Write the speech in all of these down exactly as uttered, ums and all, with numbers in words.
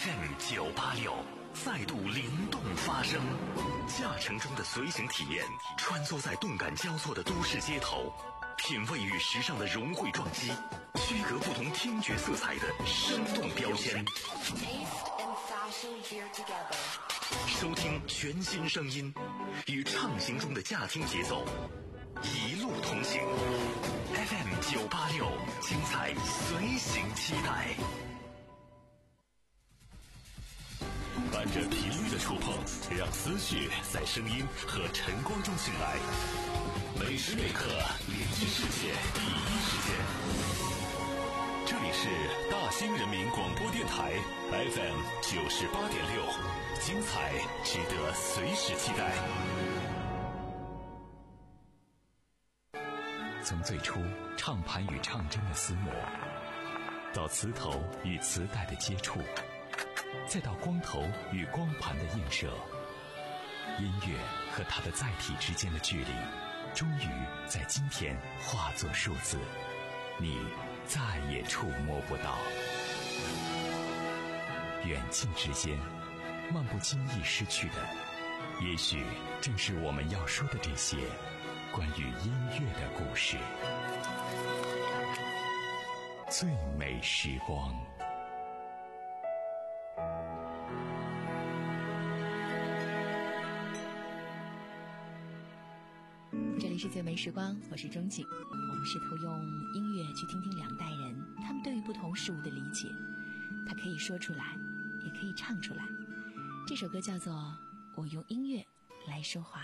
F M 九八六再度灵动发声，驾乘中的随行体验，穿梭在动感交错的都市街头，品味与时尚的融汇撞击，区隔不同听觉色彩的生动标签。收听全新声音，与畅行中的驾听节奏，一路同行。F M 九八六，精彩随行期待。伴着频率的触碰，让思绪在声音和晨光中醒来。每时每刻，连接世界第一时间。这里是大兴人民广播电台 F M 九十八点六，精彩值得随时期待。从最初唱盘与唱针的厮磨，到磁头与磁带的接触，再到光头与光盘的映射，音乐和它的载体之间的距离，终于在今天化作数字，你再也触摸不到。远近之间，漫不经意失去的，也许正是我们要说的这些关于音乐的故事。最美时光。 这里是最美时光，我是钟景。我们试图用音乐去听听两代人他们对于不同事物的理解，他可以说出来，也可以唱出来。这首歌叫做《我用音乐来说话》。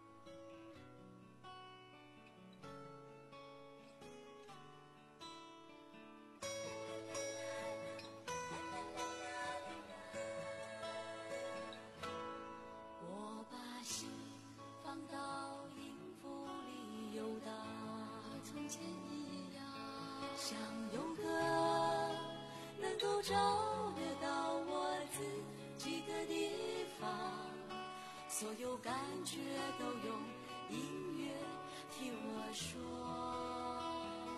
我把心放到音符里游荡，和从前一样，想有个能够找得到我自己的地方，所有感觉都用音乐替我说，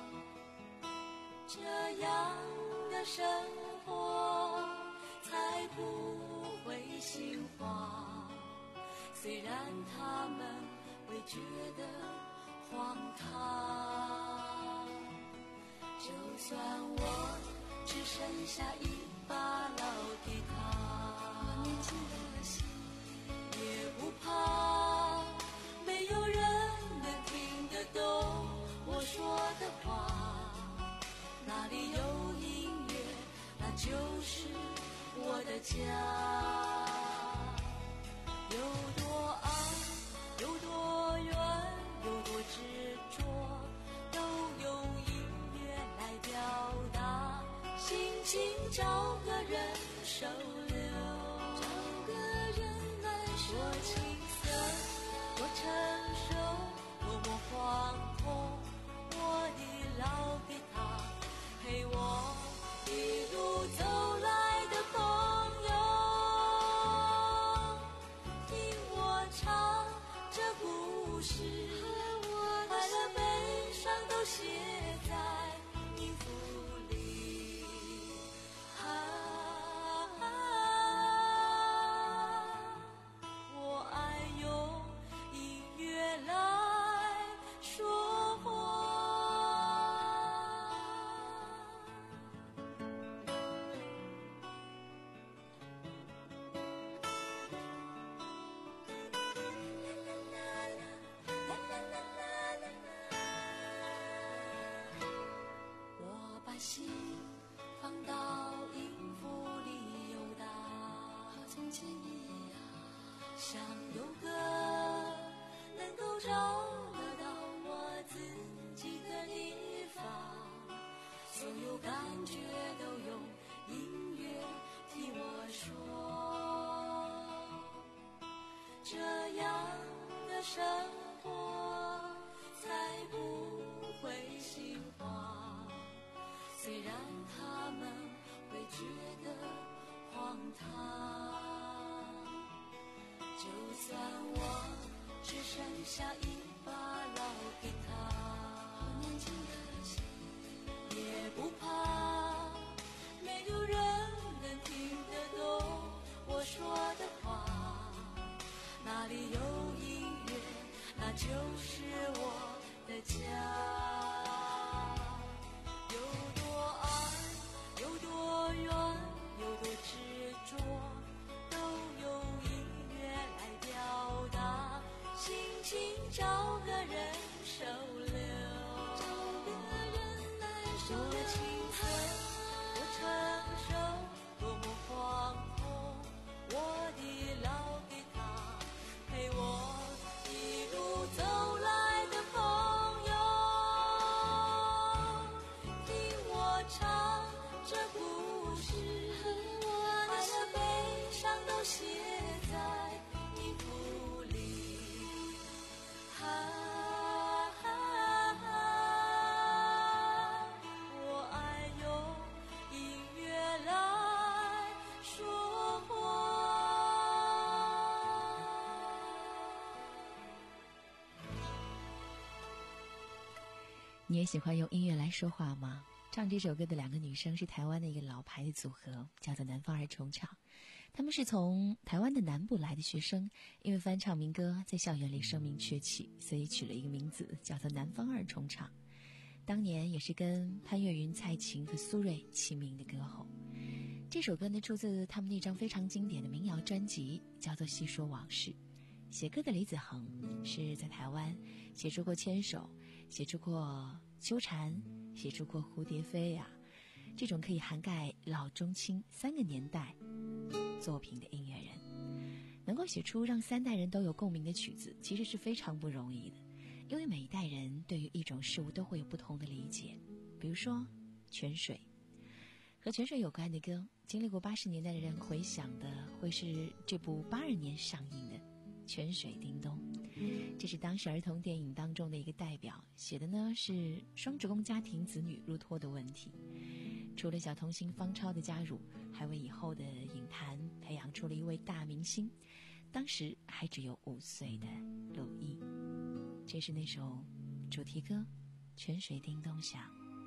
这样的生活才不会心慌，虽然他们会觉得荒唐，就算我只剩下一把老吉他，年轻的心也不怕，没有人能听得懂我说的话，哪里有音乐，那就是我的家。有多爱，有多远，有多执着，都用音乐来表达。心情找个人收留，找个人来说青涩，多成熟，多么惶恐。我的老吉他陪我一路走来的朋友，唱这故事，快乐悲伤都写在音符里。啊啊我爱用音乐来说话。心放到音符里游荡，和从前一样，想有个能够找得到我自己的地方，所有感觉都用音乐替我说，这样的生活才不会心慌，虽然他们会觉得荒唐，就算我只剩下一把老吉他，年轻的心也不怕，没有人能听得懂受了青春多成熟，多么惶恐，我的老给他陪我一路走来的朋友，听我唱这故事，快乐悲伤都写在音符里。啊你也喜欢用音乐来说话吗？唱这首歌的两个女生是台湾的一个老牌的组合，叫做南方二重唱。他们是从台湾的南部来的学生，因为翻唱民歌在校园里声名鹊起，所以取了一个名字叫做南方二重唱。当年也是跟潘越云、蔡琴和苏芮齐名的歌后。这首歌呢出自他们那张非常经典的民谣专辑，叫做《细说往事》。写歌的李子恒是在台湾写出过《牵手》，写出过《秋蝉》，写出过《蝴蝶飞》啊，这种可以涵盖老中青三个年代作品的音乐人，能够写出让三代人都有共鸣的曲子，其实是非常不容易的。因为每一代人对于一种事物都会有不同的理解。比如说泉水，和泉水有关的歌，经历过八十年代的人回想的会是这部八二年上映的泉水叮咚，这是当时儿童电影当中的一个代表，写的呢是双职工家庭子女入托的问题。除了小童星方超的加入，还为以后的影坛培养出了一位大明星，当时还只有五岁的陆毅。这是那首主题歌《泉水叮咚响》。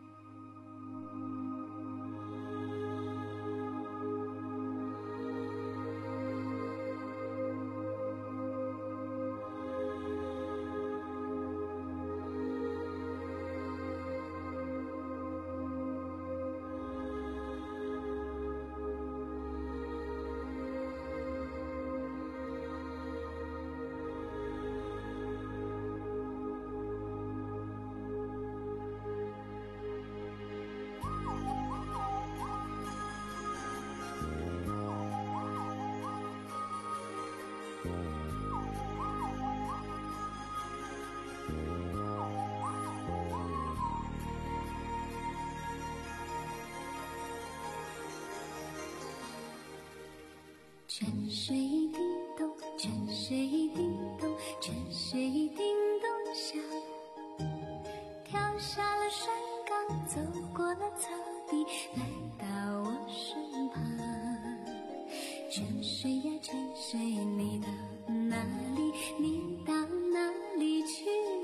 泉水叮咚，泉水叮咚，泉水叮咚响，跳下了山岗，走过了草地，来到我身旁。泉水呀泉水，你到哪里？你到哪里去？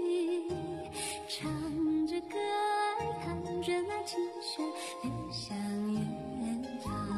唱着歌儿，弹着那琴弦，流向远方。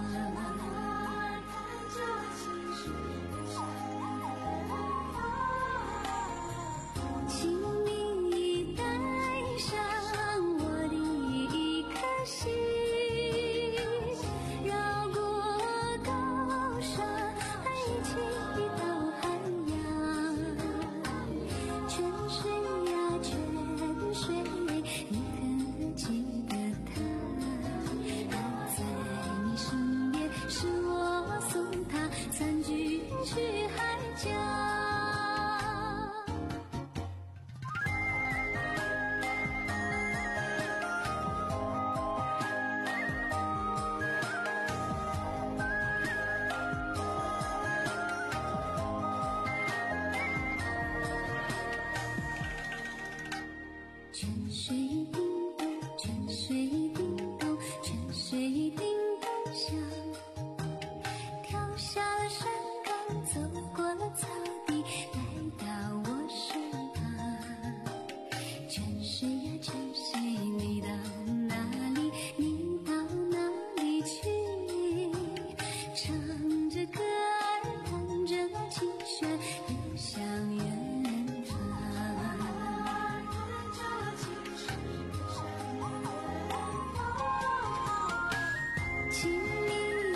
请你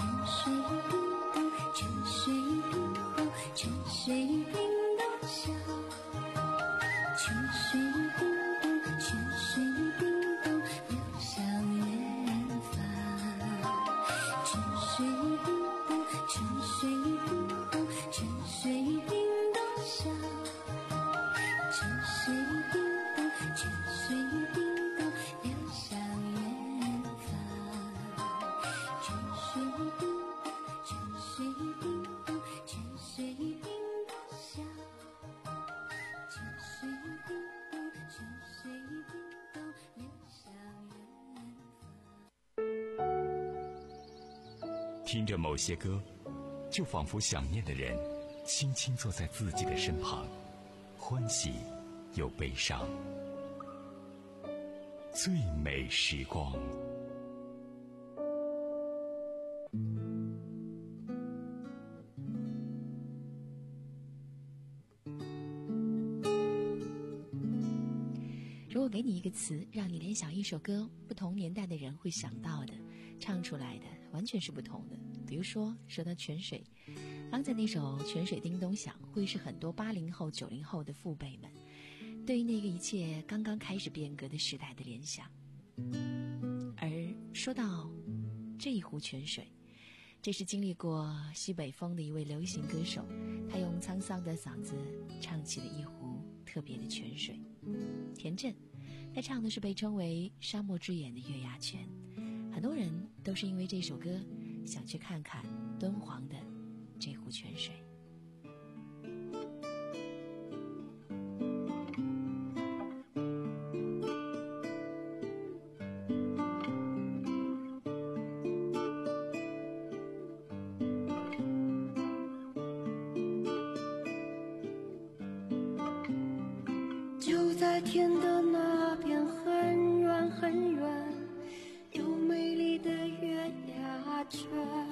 泉水叮咚，泉水叮咚，泉水叮咚响。泉水叮咚，泉水叮咚，流向远方。泉水叮咚，泉水叮咚，泉水叮咚响。泉水叮咚，泉水叮咚，流向远方。泉水叮咚，泉水叮咚，泉水叮咚响。泉水叮咚，泉水叮咚，流向远方。 听着某些歌，就仿佛想念的人轻轻坐在自己的身旁，欢喜又悲伤。最美时光。 如果给你一个词，让你联想一首歌，不同年代的人会想到的，唱出来的完全是不同的。比如说，说到泉水，刚才那首《泉水叮咚响》会是很多八零后、九零后的父辈们对于那个一切刚刚开始变革的时代的联想。而说到这一壶泉水，这是经历过西北风的一位流行歌手，他用沧桑的嗓子唱起了一壶特别的泉水。田震，他唱的是被称为沙漠之眼的月牙泉，很多人都是因为这首歌想去看看敦煌的这壶泉水。 就在天的那边很远很远，有美丽的月牙泉。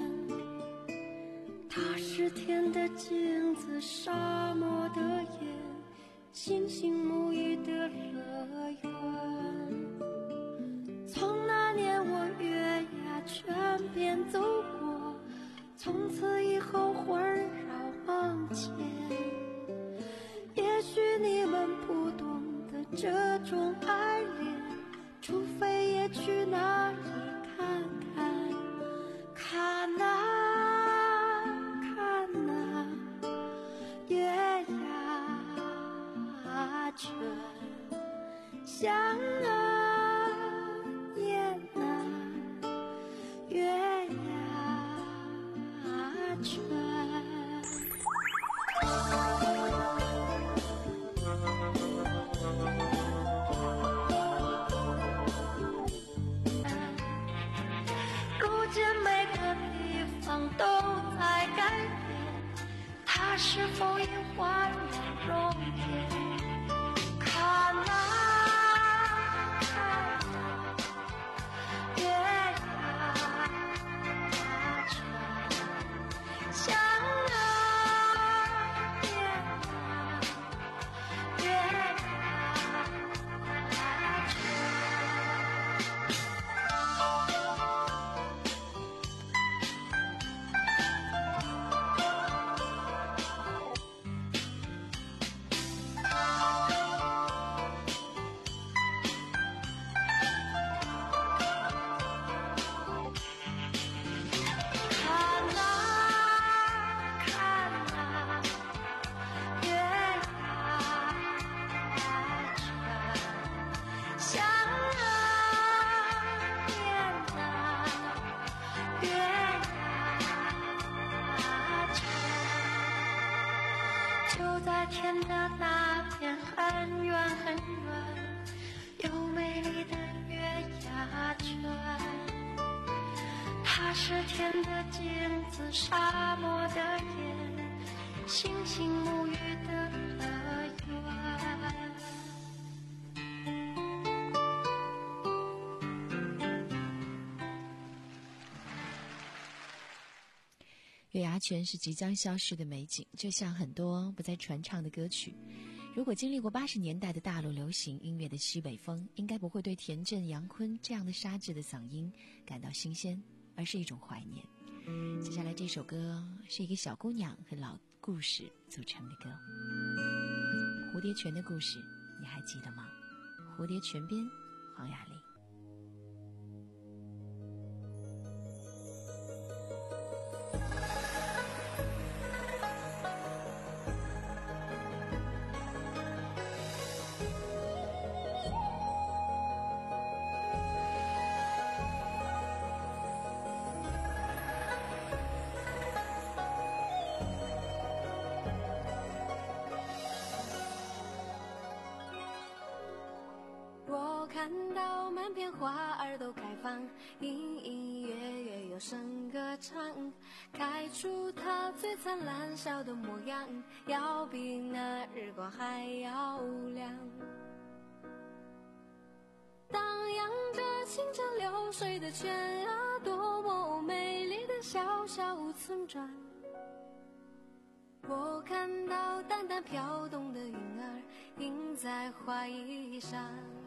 它是天的镜子，沙漠的眼，星星沐浴的乐园。从那年我月牙泉边走过，从此以后环绕梦前。也许你们不懂得这种爱恋，除非也去那里看看，看啊看啊，月牙泉，想啊念啊，月牙泉。都在改变，它是否也换了容颜？看啊看啊，月牙泉，想啊念啊，月牙泉。天的那边很远很远，有美丽的月牙泉。它是天的镜子，沙漠的眼，星星沐浴的乐园。 月牙泉是即将消失的美景，就像很多不再传唱的歌曲。如果经历过八十年代的大陆流行音乐的西北风，应该不会对田震、杨坤这样的沙质的嗓音感到新鲜，而是一种怀念。 接下来这首歌是一个小姑娘和老故事组成的歌，蝴蝶泉的故事，你还记得吗？蝴蝶泉边，黄雅莉。 看到满片花儿都开放，隐隐约约有声歌唱，开出它最灿烂笑的模样，要比那日光还要亮。荡漾着清澈流水的泉啊，多么美丽的小小村庄。我看到淡淡飘动的云儿映在花衣上，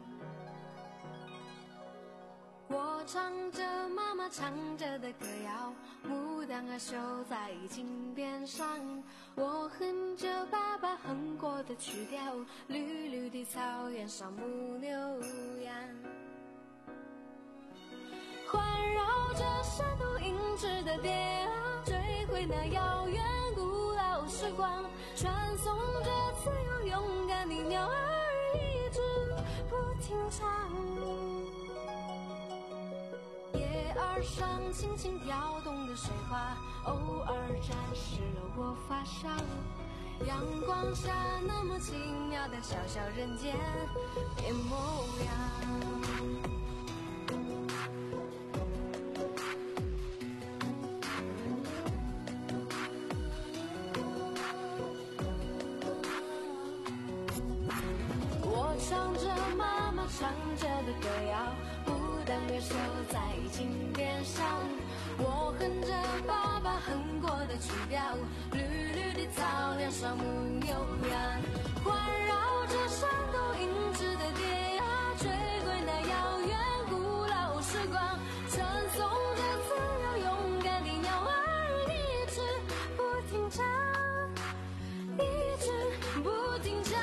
我唱着妈妈唱着的歌谣，牡丹儿绣在襟边上，我哼着爸爸哼过的曲调，绿绿的草原上牧牛羊，环绕着山头银枝的蝶啊，追回那遥远古老时光，传颂着自由勇敢的鸟儿一直不停唱。耳上轻轻跳动的水花，偶尔沾湿了我发梢，阳光下那么奇妙的小小人间变模样。我唱着妈妈唱着的歌谣，牡丹儿绣在襟边上，我哼着爸爸哼过的曲调，绿绿的草原上牧牛羊，环绕着山头银枝的蝶啊，追归那遥远古老时光，传颂着自由勇敢的鸟儿一直不停唱，一直不停唱。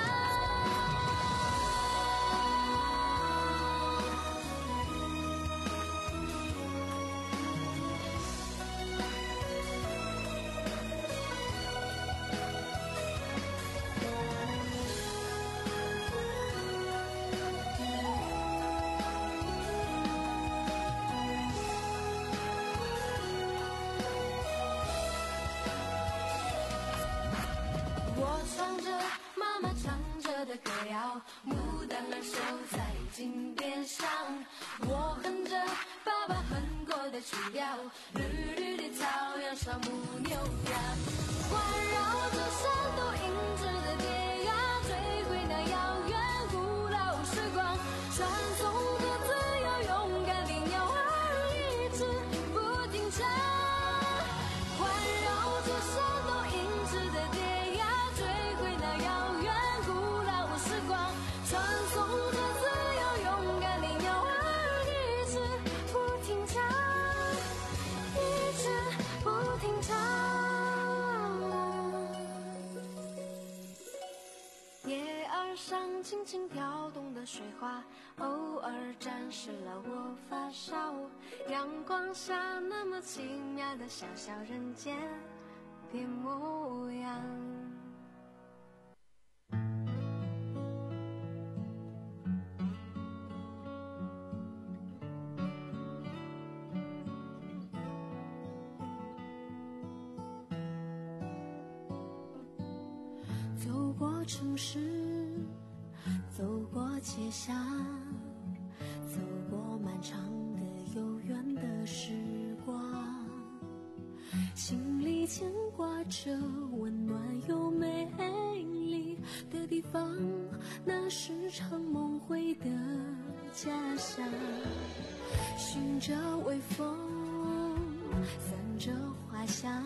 的歌谣，牡丹儿绣在襟边上，我哼着爸爸哼过的曲调，绿绿的草原上牧牛羊，环绕着山头银枝的蝶呀，追回那遥远古老时光，传颂着自由勇敢的鸟儿一直不停唱，环绕着山头银枝的蝶呀，追回那遥远传颂着自由勇敢的鸟儿一直不停唱，一直不停唱。叶儿上轻轻跳动的水花，偶尔沾湿了我发梢，阳光下那么奇妙的小小人间变模样。走过城市，走过街巷，走过漫长的悠远的时光，心里牵挂着温暖又美丽的地方，那是常梦回的家乡。寻着微风，散着花香，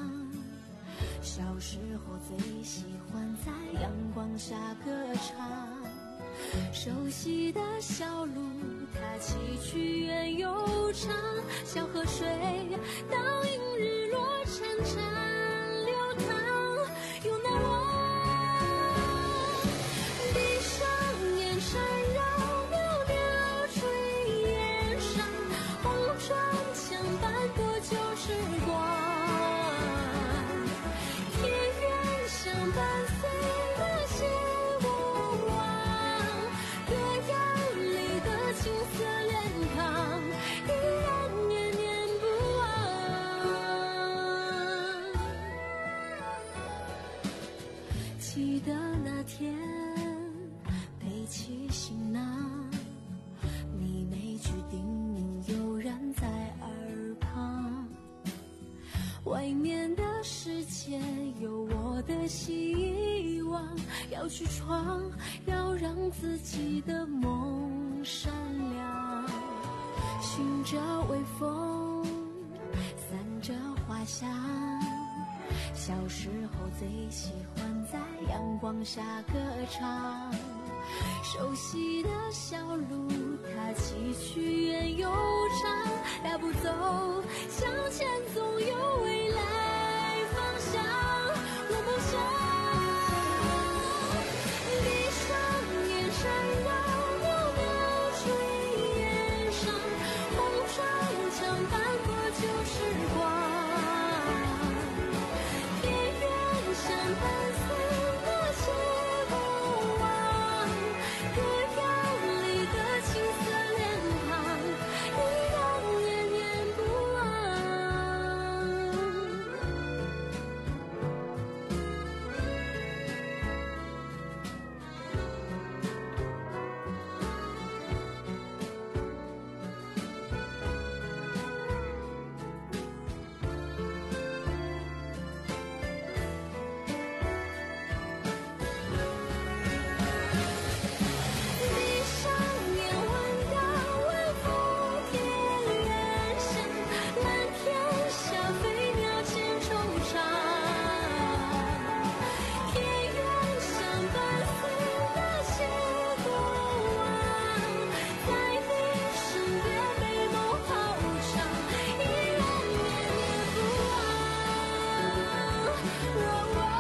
小时候最喜欢在阳光下歌唱， 熟悉的小路，它崎岖远又长，小河水倒映日落潺潺流淌，有那我闭上眼缠绕袅袅炊烟上，红砖墙斑驳旧时光，田园相伴随那些过往，歌谣里的青涩脸庞依然念念不忘。记得那天背起行囊，你每句叮咛悠然在耳旁，外面的世界有我的希望，要去闯，要让自己的梦闪亮，寻着微风，散着花香，小时候最喜欢在阳光下歌唱，熟悉的小路，它崎岖远又长，大步走，向前总有未来方向，我梦想闭上眼缠绕袅袅炊烟上，红砖墙斑驳旧时光，田园相伴随那些过往，歌谣里的青涩脸庞依然念念不忘。闭上眼闻到晚风田园香，蓝天下飞鸟牵惆怅，田园相伴随那些过往，在你身边美梦好长，依然念念不忘，不忘。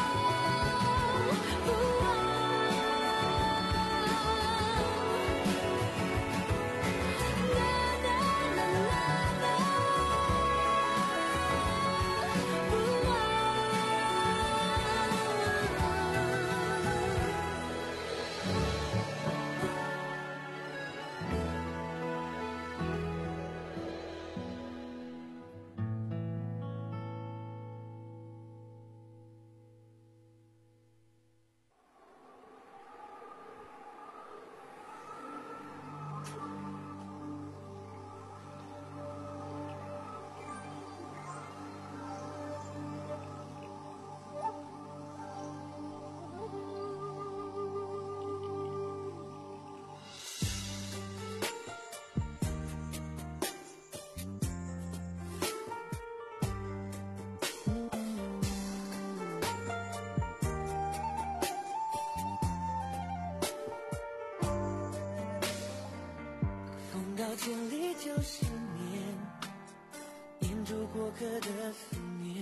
风到千里就是念，念住过客的思念，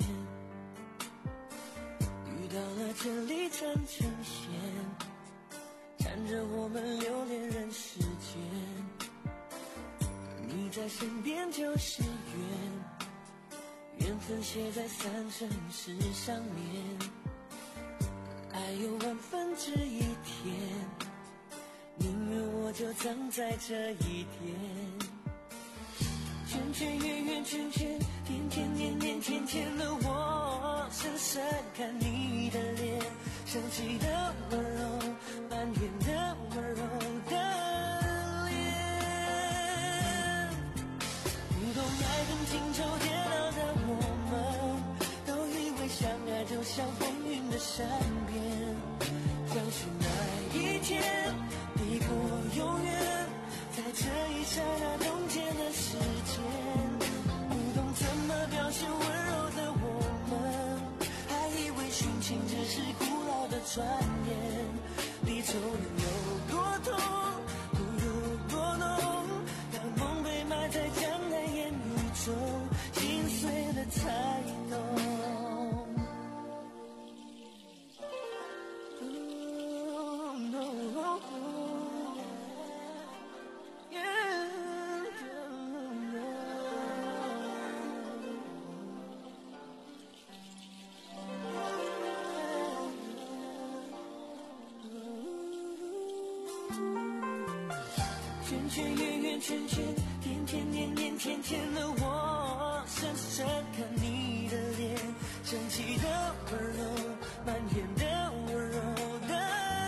遇到了千里缠成线，缠着我们留恋人世间，你在身边就是缘，缘分写在三生石上面，爱有万分之一天，宁愿我就葬在这一天，圈圈圆圆圈圈，天天年年天天的我，深深看你的脸，生气的温柔，埋怨的温柔的脸，不懂爱恨情仇跌倒的我们，都以为相爱就像风云的善变，相信那一天抵过永远，在这一刹那冻结了时间，不懂怎么表现温柔的我们，还以为殉情只是古老的传言，彼圈圈圆圆圈圈，天天年年天天的我，深深看你的脸，神奇的温柔，满眼的温柔的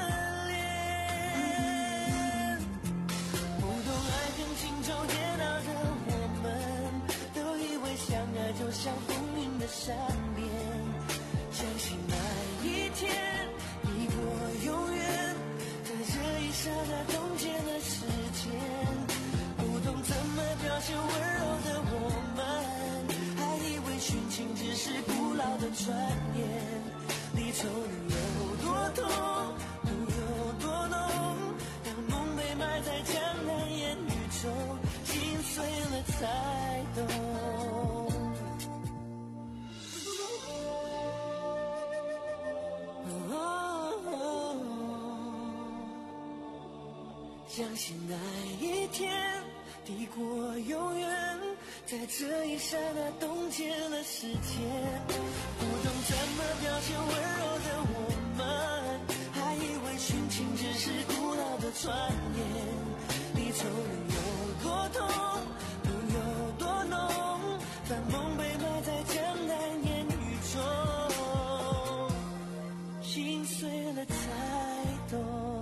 脸。不懂爱恨情仇煎熬的我们，都以为相爱就像风云的善变，相信那一天你我永远在这一刹那冻结了时间。不懂怎么表现温柔的我们，还以为殉情只是古老的传言。离愁有多痛，苦有多浓，当梦被埋在江南烟雨中，心碎了才懂。相信那一天抵过永远，在这一刹那冻结了时间。不懂怎么表现温柔的我们，还以为殉情只是古老的传言。离愁有多痛，苦有多浓，当梦被埋在江南烟雨中，心碎了才懂。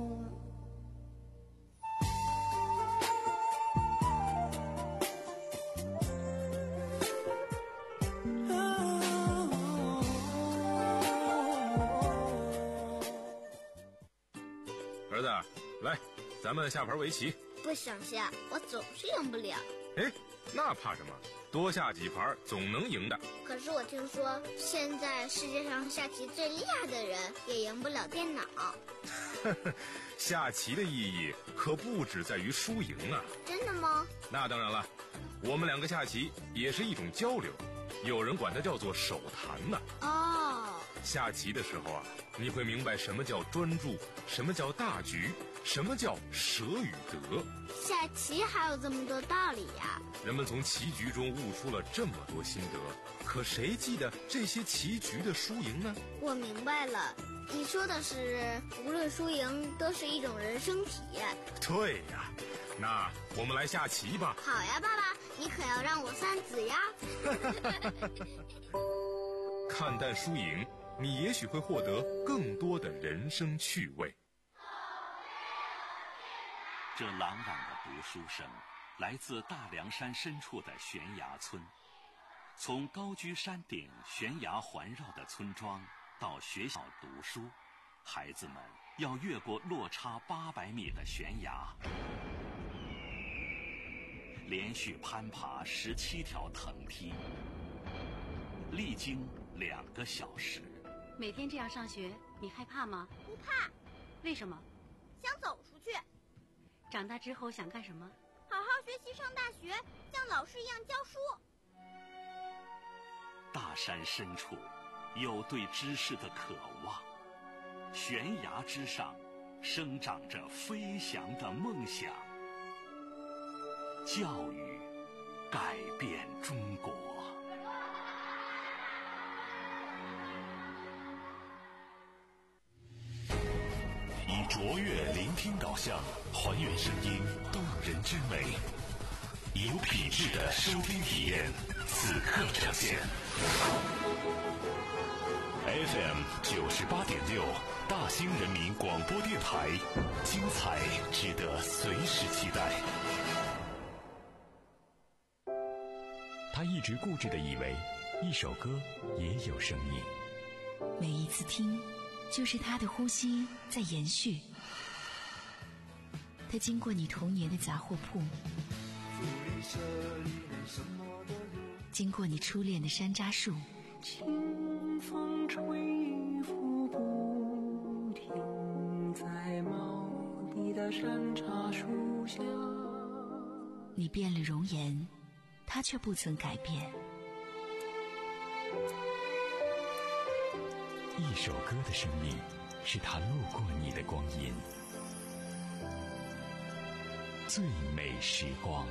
儿子，来，咱们下盘围棋。 不想下，我总是赢不了。 哎，那怕什么？多下几盘总能赢的。 可是我听说，现在世界上下棋最厉害的人也赢不了电脑。 下棋的意义可不只在于输赢啊。 真的吗？ 那当然了，我们两个下棋也是一种交流，有人管它叫做手谈呢。 哦。 下棋的时候啊，你会明白什么叫专注，什么叫大局，什么叫舍与得。 下棋还有这么多道理呀！ 人们从棋局中悟出了这么多心得，可谁记得这些棋局的输赢呢？ 我明白了，你说的是无论输赢都是一种人生体验。 对呀，那我们来下棋吧。 好呀，爸爸，你可要让我三子呀。 看淡输赢，你也许会获得更多的人生趣味。 这朗朗的读书声来自大凉山深处的悬崖村。从高居山顶悬崖环绕的村庄到学校读书，孩子们要越过落差八百米的悬崖，连续攀爬十七条藤梯，历经两个小时。 每天这样上学，你害怕吗？ 不怕。 为什么？ 想走出去。 长大之后想干什么？ 好好学习，上大学，像老师一样教书。 大山深处有对知识的渴望，悬崖之上生长着飞翔的梦想。教育改变中国。以卓越聆听导向，还原声音动人之美，有品质的收听体验，此刻呈现。F M 九十八点六，大兴人民广播电台，精彩值得随时期待。 他一直固执地以为，一首歌也有生命。 每一次听，就是他的呼吸在延续。他经过你童年的杂货铺，经过你初恋的山楂树， 清风吹拂不停，在茂密的山茶树下。 你变了容颜，他却不曾改变。 一首歌的生命，是他路过你的光阴。最美时光。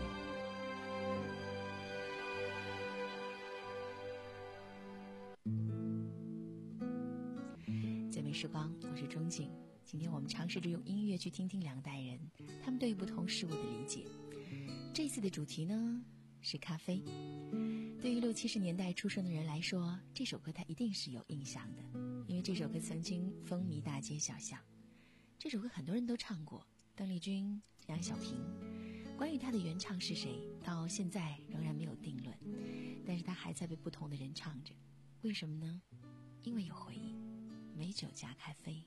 最美时光，我是钟景。 今天我们尝试着用音乐去听听两代人他们对于不同事物的理解。这次的主题呢是咖啡。对于六七十年代出生的人来说，这首歌它一定是有印象的，因为这首歌曾经风靡大街小巷。这首歌很多人都唱过，邓丽君、杨小萍。关于它的原唱是谁，到现在仍然没有定论，但是它还在被不同的人唱着。为什么呢？因为有回忆。美酒加咖啡。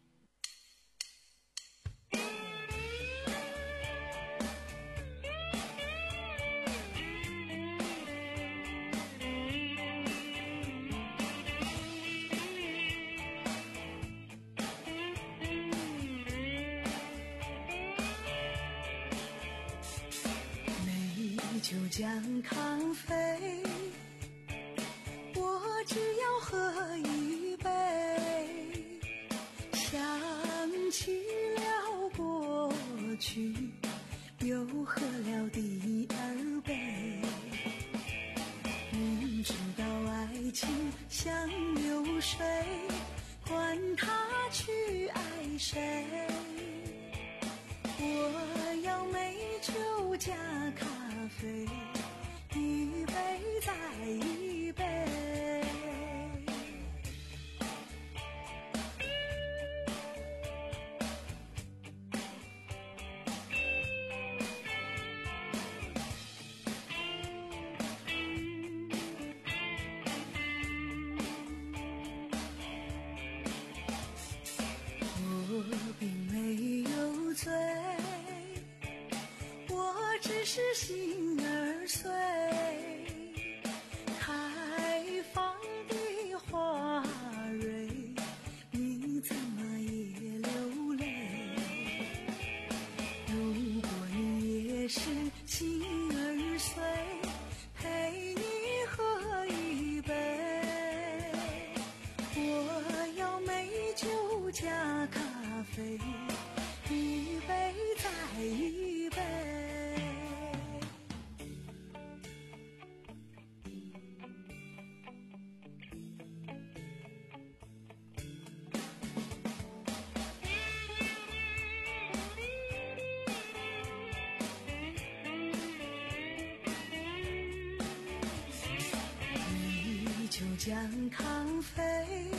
就将咖啡，我只要喝一杯，想起了过去，又喝了第二杯。明知道爱情像流水，管他去爱谁，我要美酒加咖啡，一杯再一杯。我并没有醉，我只是心儿碎，开放的花蕊，你怎么也流泪？如果你也是心儿碎，陪你喝一杯，我要美酒加咖啡，一杯再一杯。就将咖啡，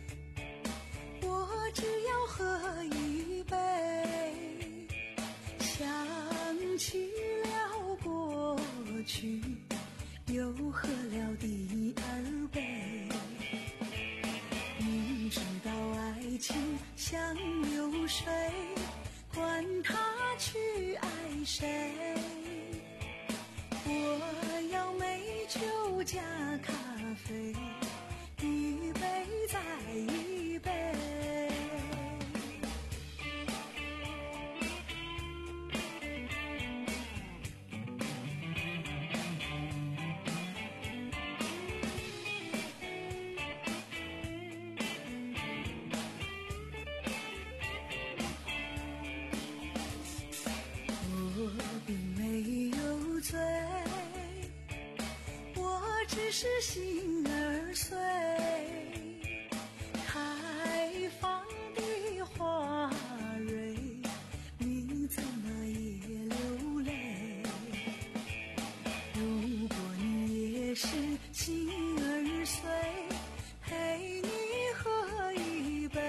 我只要喝一杯，想起了过去，又喝了第二杯。明知道爱情像流水，管他去爱谁，我要美酒加咖啡，一杯再一杯。我并没有醉，我只是心儿碎，开放的花蕊，你怎么也流泪？如果你也是心儿碎，陪你喝一杯，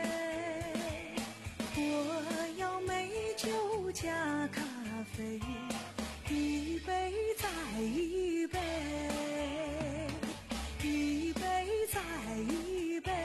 我要美酒加咖啡，一杯再一杯，一杯再一杯。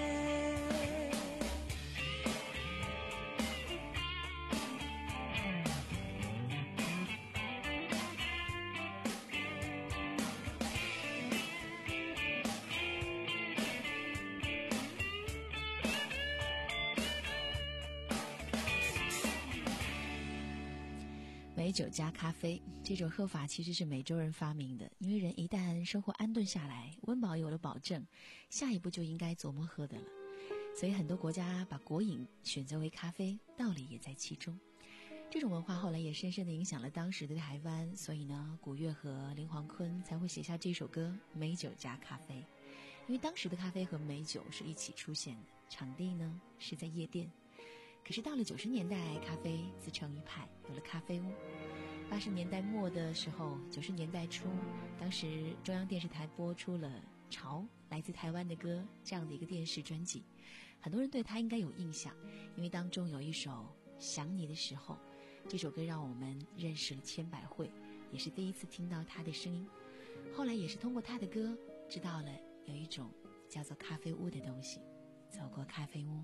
美酒加咖啡这种喝法其实是美洲人发明的，因为人一旦生活安顿下来，温饱有了保证，下一步就应该琢磨喝的了。所以很多国家把国饮选择为咖啡，道理也在其中。这种文化后来也深深地影响了当时的台湾，所以呢，古月和林煌坤才会写下这首歌《美酒加咖啡》。因为当时的咖啡和美酒是一起出现的，场地呢是在夜店。 可是到了九十年代，咖啡自成一派，有了咖啡屋。八十年代末的时候，九十年代初，当时中央电视台播出了《潮来自台湾的歌》这样的一个电视专辑，很多人对他应该有印象，因为当中有一首《想你的时候》，这首歌让我们认识了千百惠，也是第一次听到他的声音。后来也是通过他的歌，知道了有一种叫做咖啡屋的东西。走过咖啡屋，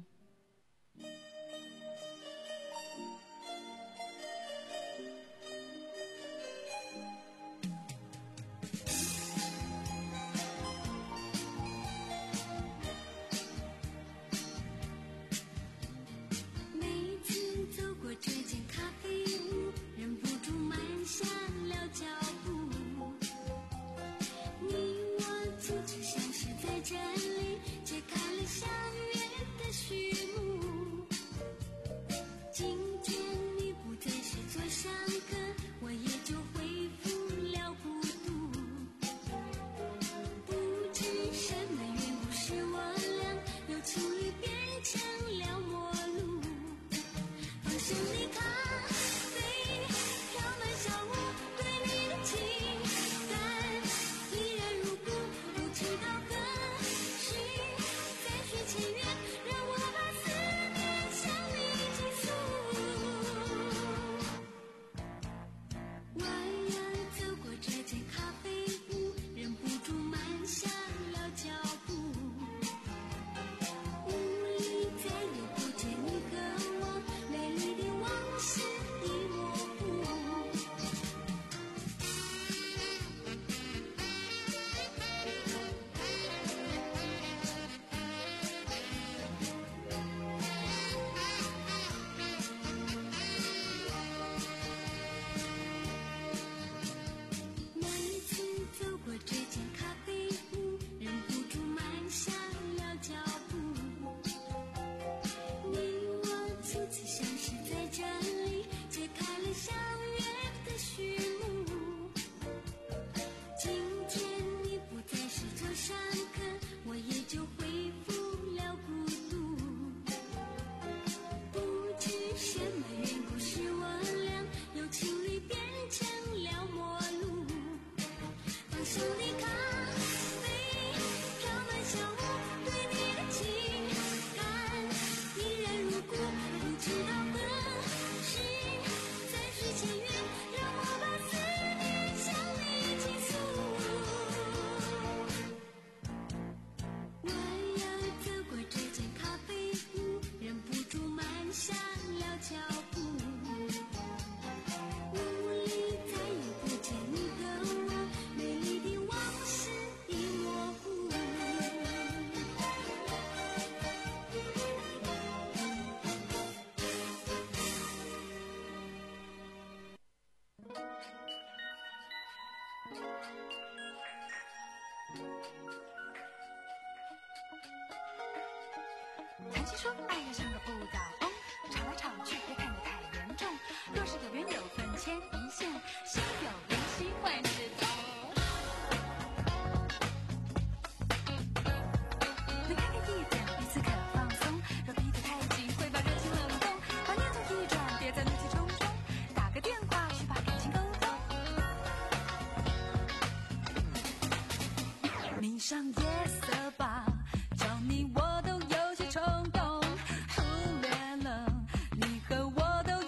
每次走过这间咖啡屋，忍不住慢下了脚步。你我初次相识在这里，揭开了相约的序幕。今天你不再是座上客，我也就恢复了孤独。不知什么缘故使我俩由情侣变成了陌路。放手的咖啡飘满小屋，对你的情感依然如故。不知道何时再续前缘，让我把思念向你倾诉。我要走过这间咖啡屋，忍不住慢下了脚步。屋里再也不见你和我，美丽的往事已模糊。每次走过这间咖啡屋，忍不住慢下了脚步。你我初次相识在这里，揭开了相约的序幕。今天你不再是座上客，我也就恢复了孤独。不知什么缘故使我俩由情侣变成了陌路。放手的咖啡飘满小屋，对你的情感依然如故。不知道何时再续前缘，让我把思念向你倾诉。我要走过这间咖啡屋，忍不住慢下了脚步。屋里再也不见你和我，美丽的往事已模糊。 谈情说爱要像个不倒翁，吵来吵去别看得太严重。若是有缘有份牵一线，心有灵犀万事通。能开开地点，彼此可放松。若逼得太紧，会把热情冷冻。把念头一转，别再怒气冲冲。打个电话去把感情沟通。迷上夜色吧，找你我都有些冲动，忽略了你和我都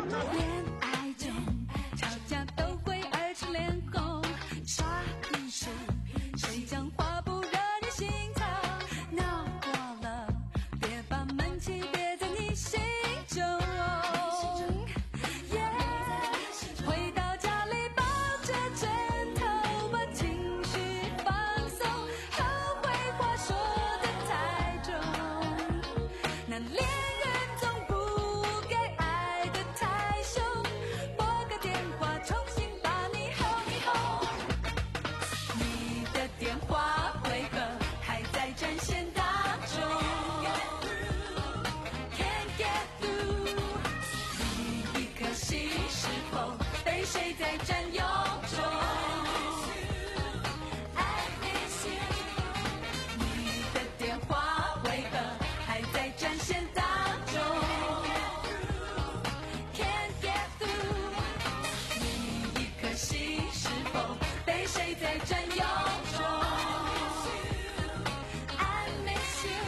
恋爱中吵架都会二次脸红，傻逼是谁讲话不惹你心疼？闹过了，别把闷气憋在你心中。回到家里抱着枕头，把情绪放松，后悔话说得太重。那恋人总不该爱得太凶，拨个电话重新把你哄一哄。你的电话为何还在占线当中？ Can't get through， 你一颗心是否被谁在占有中 ？I miss you， 你的电话为何还在占线当中 ？Can't get through， 你一颗心是否被谁在占有中 ？I miss you。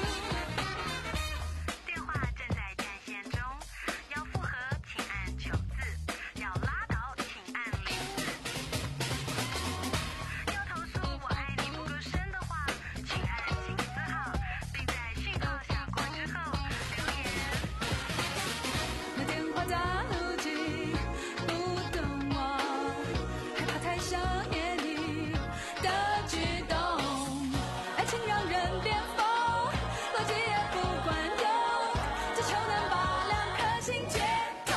电话正在占线中，要复合请按九字，要拉倒请按零字。要投诉我爱你不够深的话，请按井字号，并在讯号响过之后留言。 那电话在路径不懂我，害怕太想念你的举动。爱情让人变疯，逻辑也不管用，只求能把两颗心接通。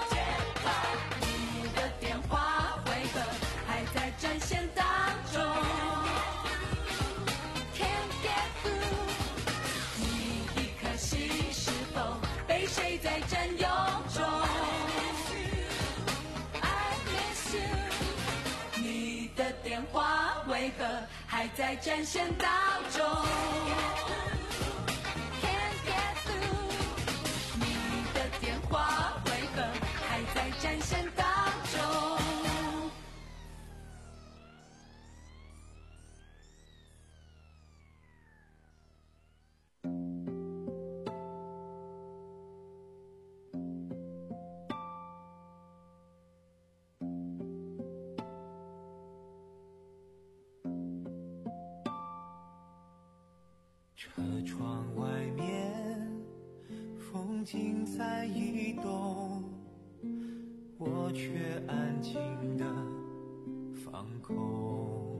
你的电话为何还在占线当中 ？Can't get through， 你一颗心是否被谁在占有中 ？I miss you， 你的电话为何还在占线当中 ？Can't get through， 你的电话为何还在占线当中？ 车窗外面，风景在移动，我却安静地放空。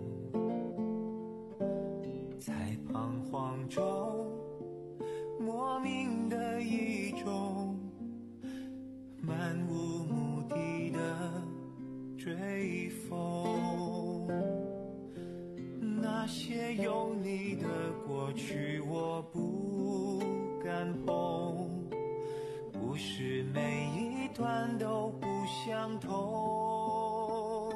在彷徨中，莫名的一种漫无目的的追风。那些有你的过去我不敢碰，不是每一段都不相同，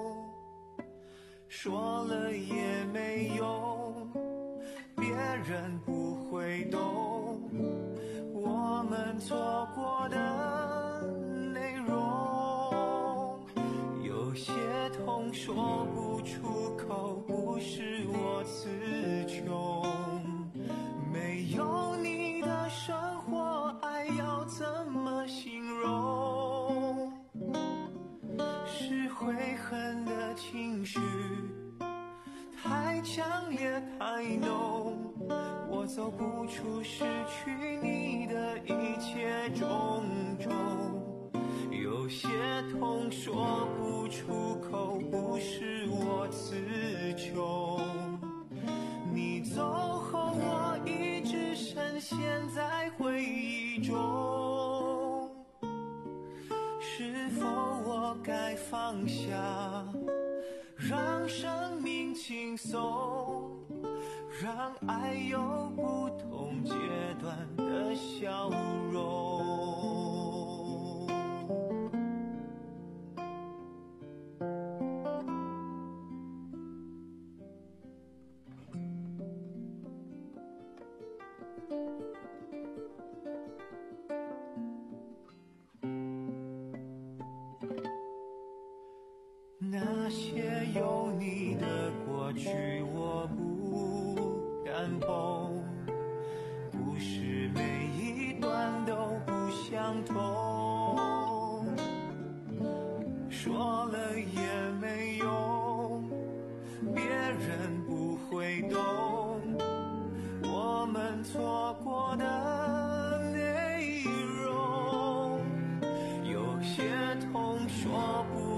说了也没用，别人不会懂我们错过的内容。有些痛说不出口，不是我词穷，没有你的生活爱要怎么形容？是悔恨的情绪太强烈太浓，我走不出失去你的一切种种。有些痛说不出口，不是我词穷，你走后我一直深陷在回忆中，是否我该放下，让生命轻松，让爱有不同阶段的笑容。那些有你的过去我不敢碰，不是每一段都不相同，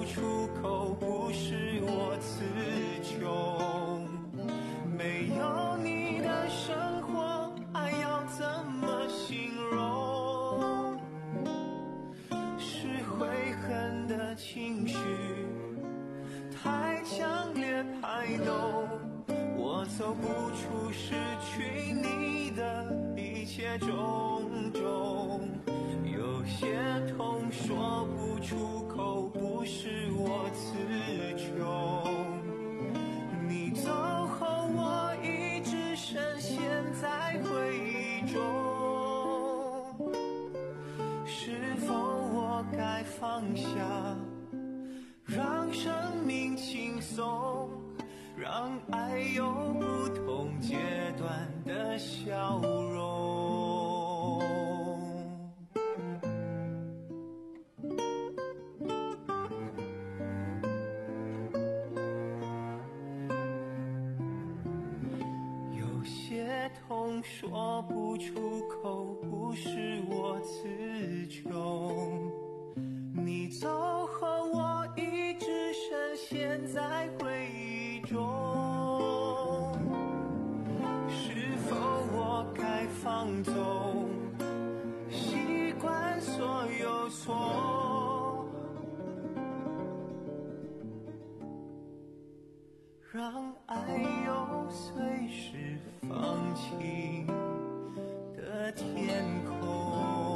不出口，不是我词穷。没有你的生活，爱要怎么形容？是悔恨的情绪太强烈拍动，我走不出失去你的一切种种。有些痛说不出口，不是我词穷。你走后我一直深陷在回忆中，是否我该放下，让生命轻松，让爱有不同阶段的笑容。有些痛说不出口，不是我词穷。你走后我一直深陷在回忆中，是否我该放纵，习惯所有错，让爱有随时放晴的天空。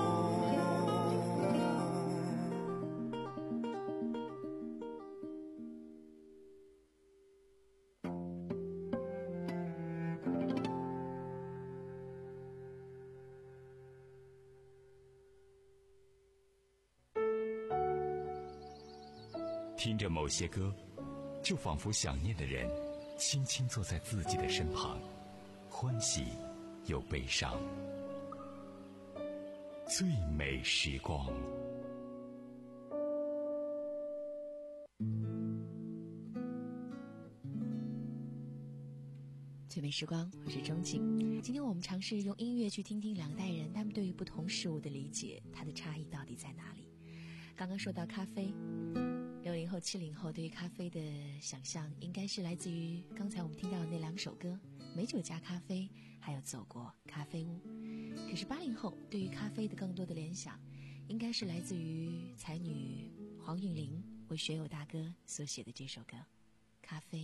听着某些歌，就仿佛想念的人轻轻坐在自己的身旁，欢喜又悲伤。最美时光。 最美时光，我是钟景。今天我们尝试用音乐去听听两代人他们对于不同事物的理解，它的差异到底在哪里。刚刚说到咖啡，六零后七零后对于咖啡的想象应该是来自于刚才我们听到的那两首歌《美酒加咖啡》还有《走过咖啡屋》。可是八零后对于咖啡的更多的联想应该是来自于才女黄韵玲为学友大哥所写的这首歌《咖啡》。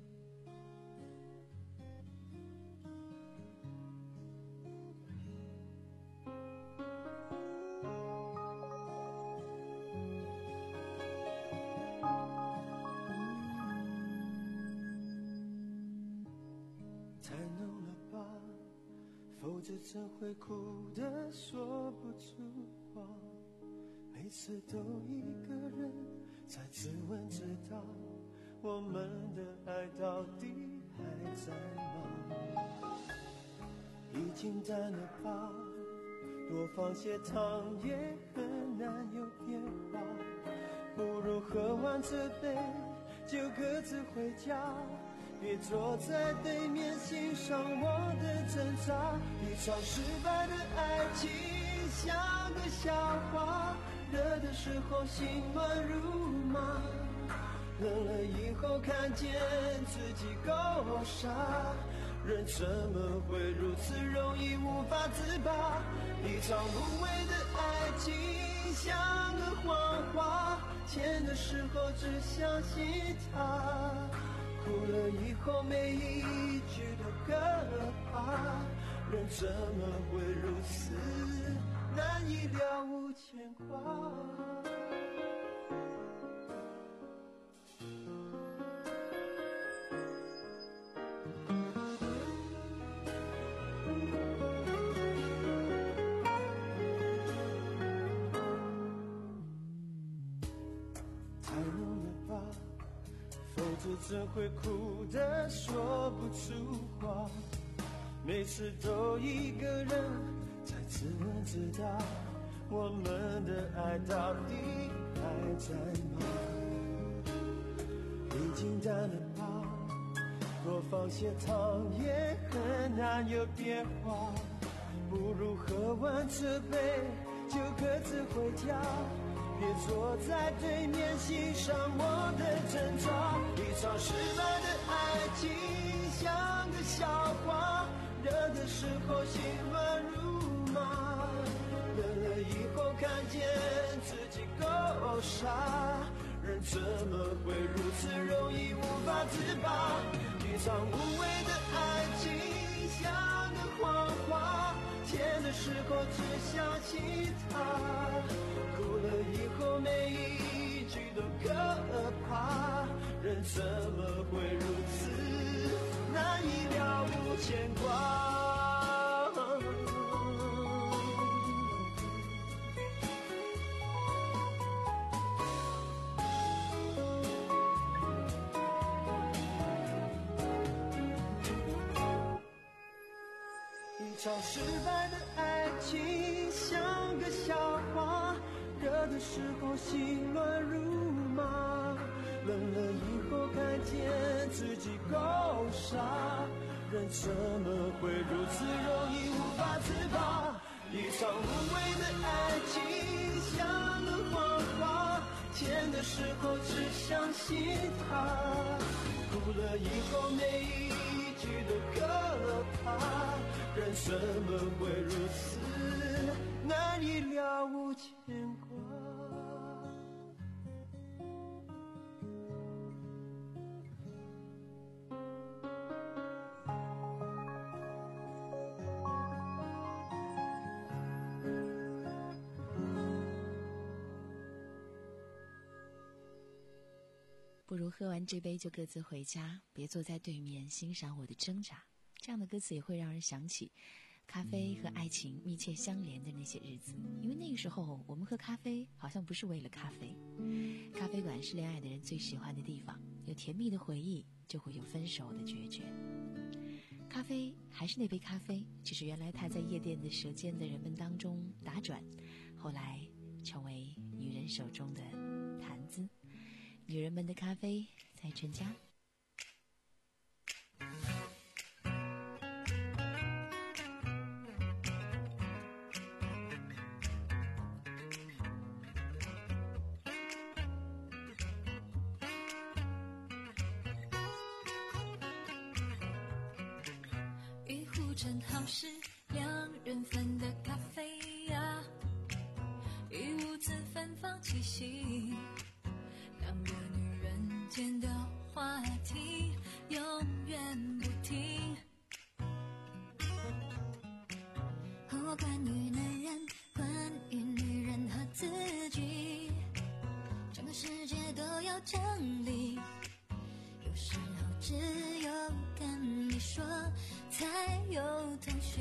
否则怎会哭得说不出话，每次都一个人在自问自答，我们的爱到底还在吗？已经淡了吧，多放些糖也很难有变化，不如喝完这杯就各自回家，别坐在对面欣赏我的挣扎。一场失败的爱情像个笑话，热的时候心乱如麻，冷了以后看见自己够傻，人怎么会如此容易无法自拔？一场无谓的爱情像个谎话，牵的时候只相信他，哭了以后每一句都可怕，人怎么会如此难以了无牵挂？太浓了吧，否则怎会哭得说不出话？每次都一个人在自问自答，我们的爱到底还在吗？已经淡了吧，多放些糖也很难有变化，不如喝完这杯就各自回家， 别坐在对面欣赏我的挣扎。一场失败的爱情像个笑话，热的时候心乱如麻，冷了以后看见自己够傻，人怎么会如此容易无法自拔？一场无谓的爱情像个谎话，甜的时候只相信它，哭了以后每一句都可怕，人怎么会如此难以了无牵挂？一场失败的爱情像个笑话，热的时候心乱如麻，冷了以后看见自己够傻，人怎么会如此容易无法自拔？一场无谓的爱情像个谎话，甜的时候只相信它，哭了以后每一句都可怕，人怎么会如此难以了无牵挂？ 不如喝完这杯就各自回家，别坐在对面欣赏我的挣扎。这样的歌词也会让人想起咖啡和爱情密切相连的那些日子，因为那个时候我们喝咖啡好像不是为了咖啡，咖啡馆是恋爱的人最喜欢的地方，有甜蜜的回忆就会有分手的决绝。咖啡还是那杯咖啡，只是原来它在夜店的舌尖的人们当中打转，后来成为女人手中的坛子。女人们的咖啡在陈家。 一壶正好是两人份的咖啡呀，一屋子芬芳气息，两个女人间的话题永远不停。和关于男人，关于女人和自己，整个世界都要整理，有时候只有跟你说才有头绪。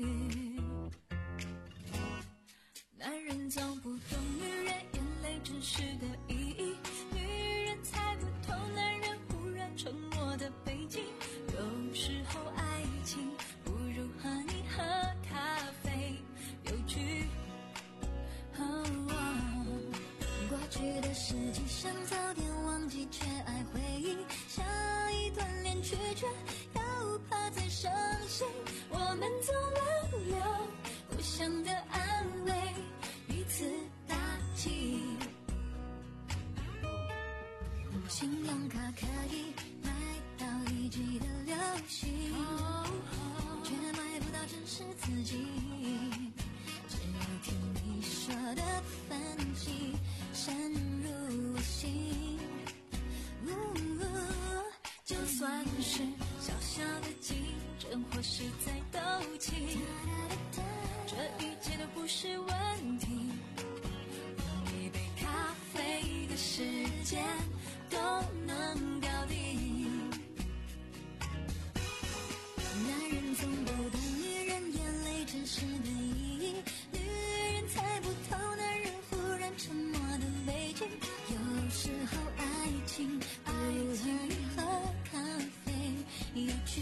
男人总不懂女人眼泪真实的意义，女人才不懂男人忽然沉默的背景。有时候爱情不如和你喝咖啡有趣。哦哦，过去的事迹想早点忘记，却爱回忆，下一段恋曲却又怕再伤心。我们总轮流互相的安慰，彼此打气。信用卡可以买到一季的流行，却买不到真实自己。只有听你说的分析深入我心。就算是小小的竞争或是在斗气，这一切都不是问题。用一杯咖啡的时间都能搞定。男人总不懂女人眼泪真实的意义，女人才不懂男人忽然沉默的背景。有时候爱情不如和你喝咖啡有趣。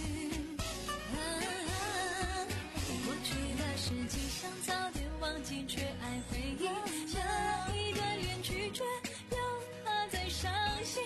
过去的事迹想早点忘记，却爱回忆，下一段恋曲却又怕再伤心。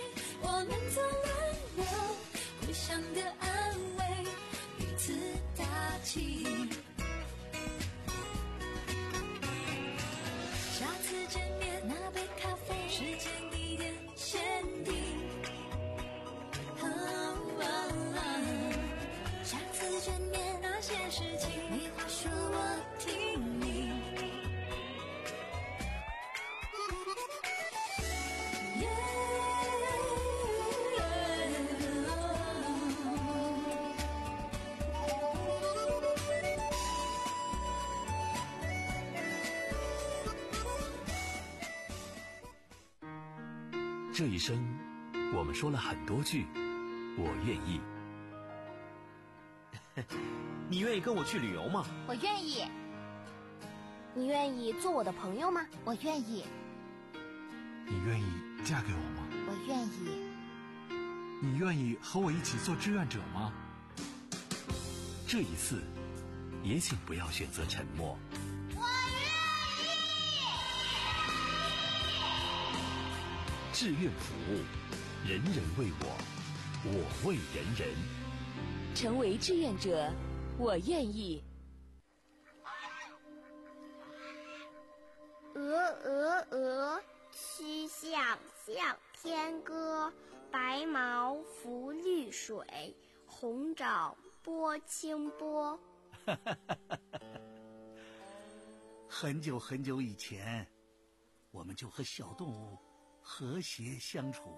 这一生，我们说了很多句我愿意。 你愿意跟我去旅游吗？ 我愿意。你愿意做我的朋友吗？我愿意。 你愿意嫁给我吗？ 我愿意。 你愿意和我一起做志愿者吗？ 这一次，也请不要选择沉默。 我愿意。 志愿服务，人人为我，我为人人。 成为志愿者，我愿意。 鹅鹅鹅，曲项向天歌。白毛浮绿水，红掌拨清波。 很久很久以前，我们就和小动物和谐相处。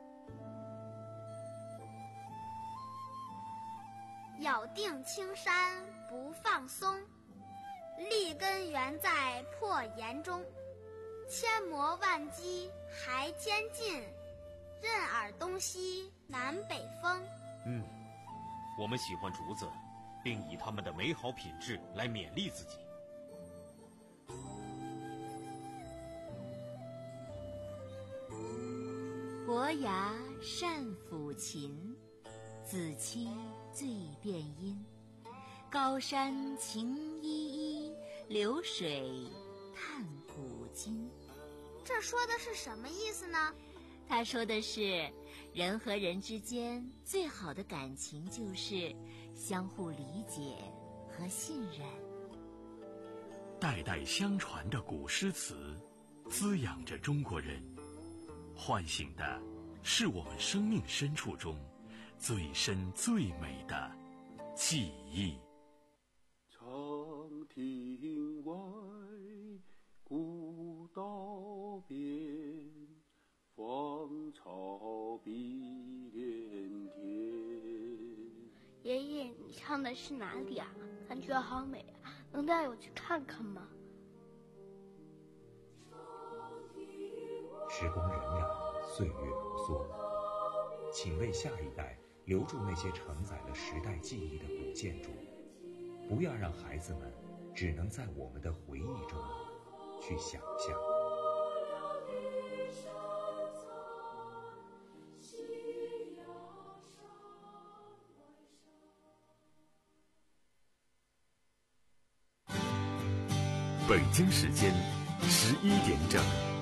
咬定青山不放松，立根原在破岩中。千磨万击还坚劲，任尔东西南北风。 嗯，我们喜欢竹子，并以它们的美好品质来勉励自己。 伯牙善抚琴，子期最辨音。高山晴依依，流水叹古今。 这说的是什么意思呢？ 他说的是，人和人之间最好的感情就是相互理解和信任。 代代相传的古诗词，滋养着中国人，唤醒的是我们生命深处中最深最美的记忆。 长亭外，古道边，芳草碧连天。 爷爷，你唱的是哪里啊？感觉好美啊，能带我去看看吗？ 时光荏苒，岁月如梭，请为下一代留住那些承载了时代记忆的古建筑，不要让孩子们只能在我们的回忆中去想象。 北京时间十一点整。